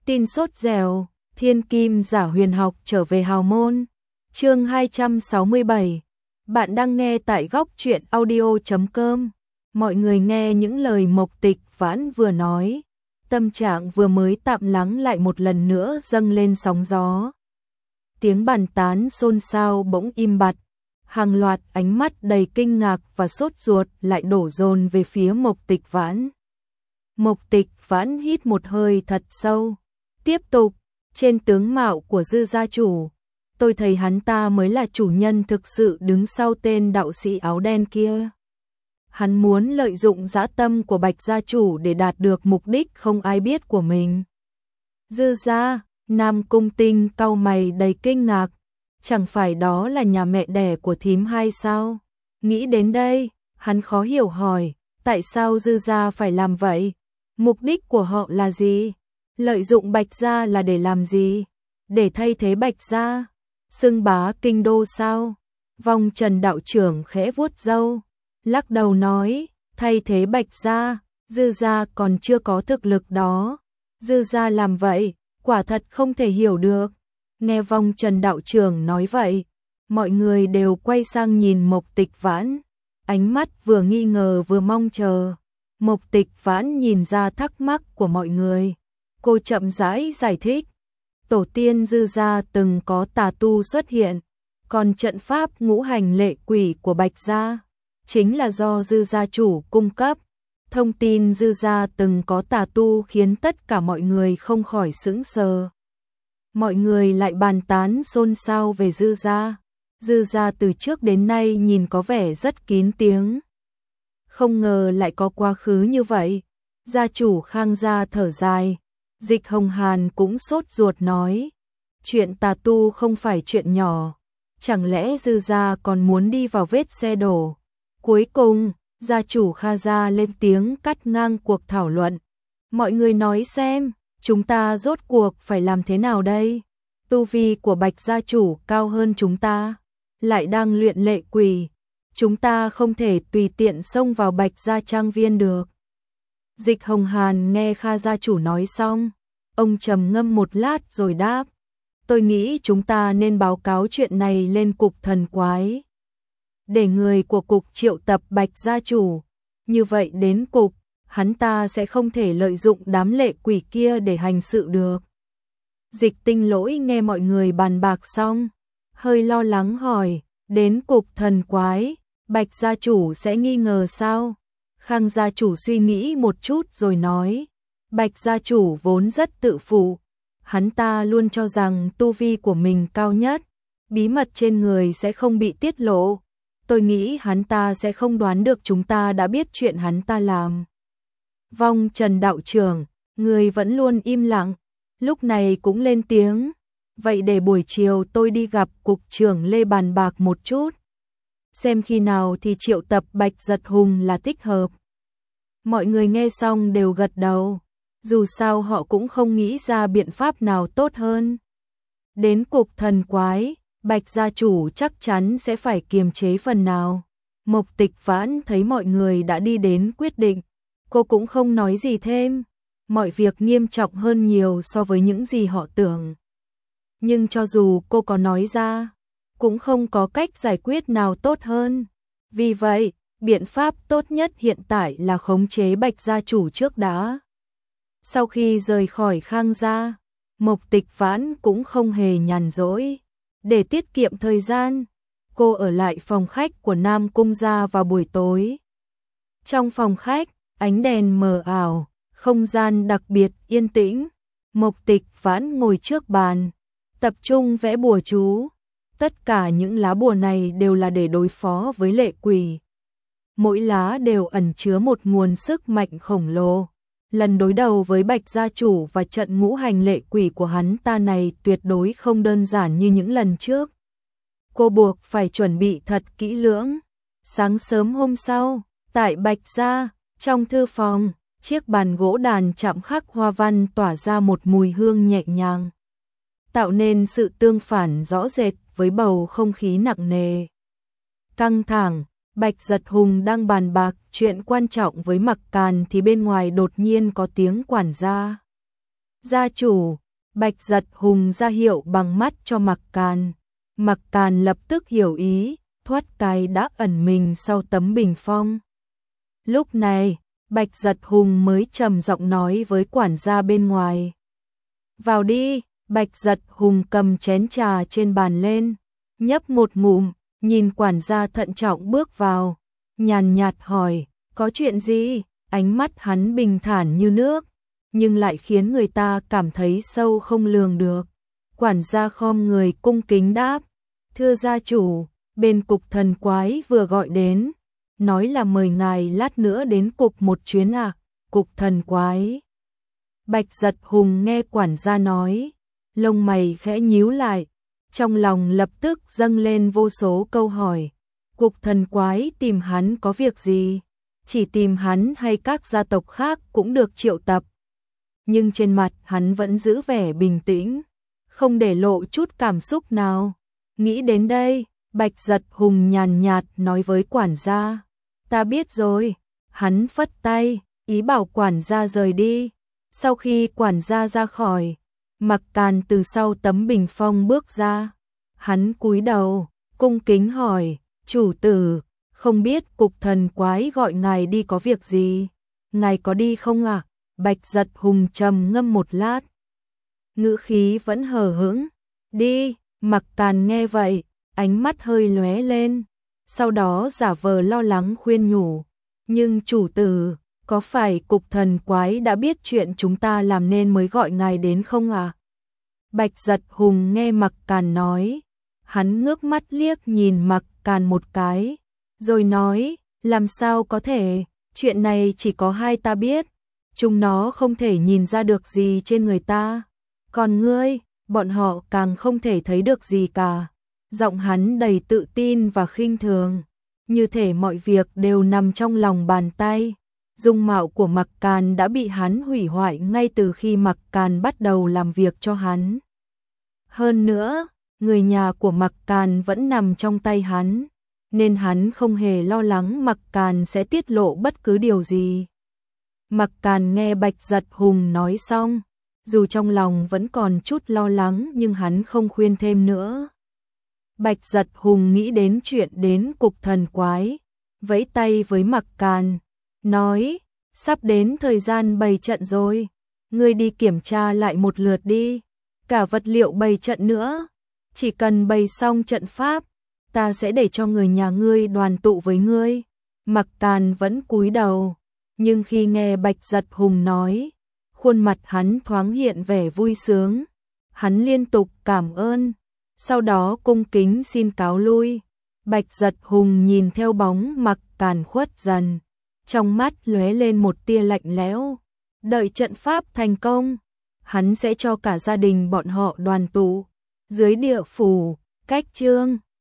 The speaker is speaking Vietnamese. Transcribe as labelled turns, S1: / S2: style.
S1: Tin sốt dẻo, thiên kim giả huyền học trở về hào môn. Chương 267. Bạn đang nghe tại góc truyện audio.com. Mọi người nghe những lời Mộc Tịch Vãn vừa nói, tâm trạng vừa mới tạm lắng lại một lần nữa dâng lên sóng gió. Tiếng bàn tán xôn xao bỗng im bặt, hàng loạt ánh mắt đầy kinh ngạc và sốt ruột lại đổ dồn về phía Mộc Tịch Vãn. Mộc Tịch Vãn hít một hơi thật sâu, tiếp tục, trên tướng mạo của Dư gia chủ, tôi thấy hắn ta mới là chủ nhân thực sự đứng sau tên đạo sĩ áo đen kia. Hắn muốn lợi dụng dã tâm của Bạch gia chủ để đạt được mục đích không ai biết của mình. Dư gia, Nam Cung Tinh cau mày đầy kinh ngạc, chẳng phải đó là nhà mẹ đẻ của thím hay sao? Nghĩ đến đây, hắn khó hiểu hỏi, tại sao Dư gia phải làm vậy? Mục đích của họ là gì? Lợi dụng Bạch gia là để làm gì? Để thay thế Bạch gia? Xưng bá kinh đô sao? Vong Trần đạo trưởng khẽ vuốt râu, lắc đầu nói, thay thế Bạch gia, Dư gia còn chưa có thực lực đó. Dư gia làm vậy, quả thật không thể hiểu được. Nghe Vong Trần đạo trưởng nói vậy, mọi người đều quay sang nhìn Mộc Tịch Vãn, ánh mắt vừa nghi ngờ vừa mong chờ. Mộc Tịch Vãn nhìn ra thắc mắc của mọi người, cô chậm rãi giải thích. Tổ tiên Dư gia từng có tà tu xuất hiện, còn trận pháp ngũ hành lệ quỷ của Bạch gia chính là do Dư gia chủ cung cấp. Thông tin Dư gia từng có tà tu khiến tất cả mọi người không khỏi sững sờ. Mọi người lại bàn tán xôn xao về Dư gia. Dư gia từ trước đến nay nhìn có vẻ rất kín tiếng, không ngờ lại có quá khứ như vậy. Gia chủ Khang gia thở dài, Dịch Hồng Hàn cũng sốt ruột nói, chuyện tà tu không phải chuyện nhỏ, chẳng lẽ Dư gia còn muốn đi vào vết xe đổ? Cuối cùng, gia chủ Kha gia lên tiếng cắt ngang cuộc thảo luận. Mọi người nói xem, chúng ta rốt cuộc phải làm thế nào đây? Tu vi của Bạch gia chủ cao hơn chúng ta, lại đang luyện lệ quỷ, chúng ta không thể tùy tiện xông vào Bạch gia trang viên được. Dịch Hồng Hàn nghe Kha gia chủ nói xong, ông trầm ngâm một lát rồi đáp, tôi nghĩ chúng ta nên báo cáo chuyện này lên cục thần quái, để người của cục triệu tập Bạch gia chủ, như vậy đến cục, hắn ta sẽ không thể lợi dụng đám lệ quỷ kia để hành sự được. Dịch Tinh Lỗi nghe mọi người bàn bạc xong, hơi lo lắng hỏi, đến cục thần quái, Bạch gia chủ sẽ nghi ngờ sao? Khang gia chủ suy nghĩ một chút rồi nói, Bạch gia chủ vốn rất tự phụ, hắn ta luôn cho rằng tu vi của mình cao nhất, bí mật trên người sẽ không bị tiết lộ. Tôi nghĩ hắn ta sẽ không đoán được chúng ta đã biết chuyện hắn ta làm. Vong Trần đạo trưởng, người vẫn luôn im lặng, lúc này cũng lên tiếng, vậy để buổi chiều tôi đi gặp cục trưởng Lê bàn bạc một chút, xem khi nào thì triệu tập Bạch Giật Hùng là thích hợp. Mọi người nghe xong đều gật đầu, dù sao họ cũng không nghĩ ra biện pháp nào tốt hơn. Đến cục thần quái, Bạch gia chủ chắc chắn sẽ phải kiềm chế phần nào. Mộc Tịch Vãn thấy mọi người đã đi đến quyết định, cô cũng không nói gì thêm. Mọi việc nghiêm trọng hơn nhiều so với những gì họ tưởng. Nhưng cho dù cô có nói ra, cũng không có cách giải quyết nào tốt hơn. Vì vậy, biện pháp tốt nhất hiện tại là khống chế Bạch gia chủ trước đã. Sau khi rời khỏi Khang gia, Mộc Tịch Vãn cũng không hề nhàn rỗi. Để tiết kiệm thời gian, cô ở lại phòng khách của Nam Cung gia vào buổi tối. Trong phòng khách, ánh đèn mờ ảo, không gian đặc biệt yên tĩnh. Mộc Tịch Vãn ngồi trước bàn, tập trung vẽ bùa chú. Tất cả những lá bùa này đều là để đối phó với lệ quỷ. Mỗi lá đều ẩn chứa một nguồn sức mạnh khổng lồ. Lần đối đầu với Bạch gia chủ và trận ngũ hành lệ quỷ của hắn ta này tuyệt đối không đơn giản như những lần trước. Cô buộc phải chuẩn bị thật kỹ lưỡng. Sáng sớm hôm sau, tại Bạch gia, trong thư phòng, chiếc bàn gỗ đàn chạm khắc hoa văn tỏa ra một mùi hương nhẹ nhàng, tạo nên sự tương phản rõ rệt với bầu không khí nặng nề. Căng thẳng, Bạch Giật Hùng đang bàn bạc chuyện quan trọng với Mặc Càn thì bên ngoài đột nhiên có tiếng quản gia. Gia chủ, Bạch Giật Hùng ra hiệu bằng mắt cho Mặc Càn. Mặc Càn lập tức hiểu ý, thoát cái đã ẩn mình sau tấm bình phong. Lúc này, Bạch Giật Hùng mới trầm giọng nói với quản gia bên ngoài. Vào đi, Bạch Giật Hùng cầm chén trà trên bàn lên, nhấp một ngụm, nhìn quản gia thận trọng bước vào, nhàn nhạt hỏi, có chuyện gì? Ánh mắt hắn bình thản như nước, nhưng lại khiến người ta cảm thấy sâu không lường được. Quản gia khom người cung kính đáp, thưa gia chủ, bên cục thần quái vừa gọi đến, nói là mời ngài lát nữa đến cục một chuyến ạ. Cục thần quái. Bạch Giật Hùng nghe quản gia nói, lông mày khẽ nhíu lại, trong lòng lập tức dâng lên vô số câu hỏi. Cục thần quái tìm hắn có việc gì? Chỉ tìm hắn hay các gia tộc khác cũng được triệu tập. Nhưng trên mặt hắn vẫn giữ vẻ bình tĩnh, không để lộ chút cảm xúc nào. Nghĩ đến đây, Bạch Giật Hùng nhàn nhạt nói với quản gia, ta biết rồi. Hắn phất tay, ý bảo quản gia rời đi. Sau khi quản gia ra khỏi, Mặc Càn từ sau tấm bình phong bước ra. Hắn cúi đầu, cung kính hỏi, chủ tử, không biết cục thần quái gọi ngài đi có việc gì? Ngài có đi không ạ? Bạch Giật Hùng trầm ngâm một lát, ngữ khí vẫn hờ hững. Đi. Mặc Càn nghe vậy, ánh mắt hơi lóe lên, sau đó giả vờ lo lắng khuyên nhủ, nhưng chủ tử, có phải cục thần quái đã biết chuyện chúng ta làm nên mới gọi ngài đến không ạ? Bạch Giật Hùng nghe Mặc Càn nói, hắn ngước mắt liếc nhìn Mặc Càn một cái, rồi nói, làm sao có thể, chuyện này chỉ có hai ta biết, chúng nó không thể nhìn ra được gì trên người ta, còn ngươi, bọn họ càng không thể thấy được gì cả. Giọng hắn đầy tự tin và khinh thường, như thể mọi việc đều nằm trong lòng bàn tay. Dung mạo của Mặc Càn đã bị hắn hủy hoại ngay từ khi Mặc Càn bắt đầu làm việc cho hắn. Hơn nữa, người nhà của Mặc Càn vẫn nằm trong tay hắn, nên hắn không hề lo lắng Mặc Càn sẽ tiết lộ bất cứ điều gì. Mặc Càn nghe Bạch Giật Hùng nói xong, dù trong lòng vẫn còn chút lo lắng nhưng hắn không khuyên thêm nữa. Bạch Giật Hùng nghĩ đến chuyện đến cục thần quái, vẫy tay với Mặc Càn, nói, sắp đến thời gian bày trận rồi, ngươi đi kiểm tra lại một lượt đi, cả vật liệu bày trận nữa, chỉ cần bày xong trận pháp, ta sẽ để cho người nhà ngươi đoàn tụ với ngươi. Mặc Càn vẫn cúi đầu, nhưng khi nghe Bạch Giật Hùng nói, khuôn mặt hắn thoáng hiện vẻ vui sướng, hắn liên tục cảm ơn, sau đó cung kính xin cáo lui. Bạch Giật Hùng nhìn theo bóng Mặc Càn khuất dần, trong mắt lóe lên một tia lạnh lẽo. Đợi trận pháp thành công, hắn sẽ cho cả gia đình bọn họ đoàn tụ dưới địa phủ. Cách chương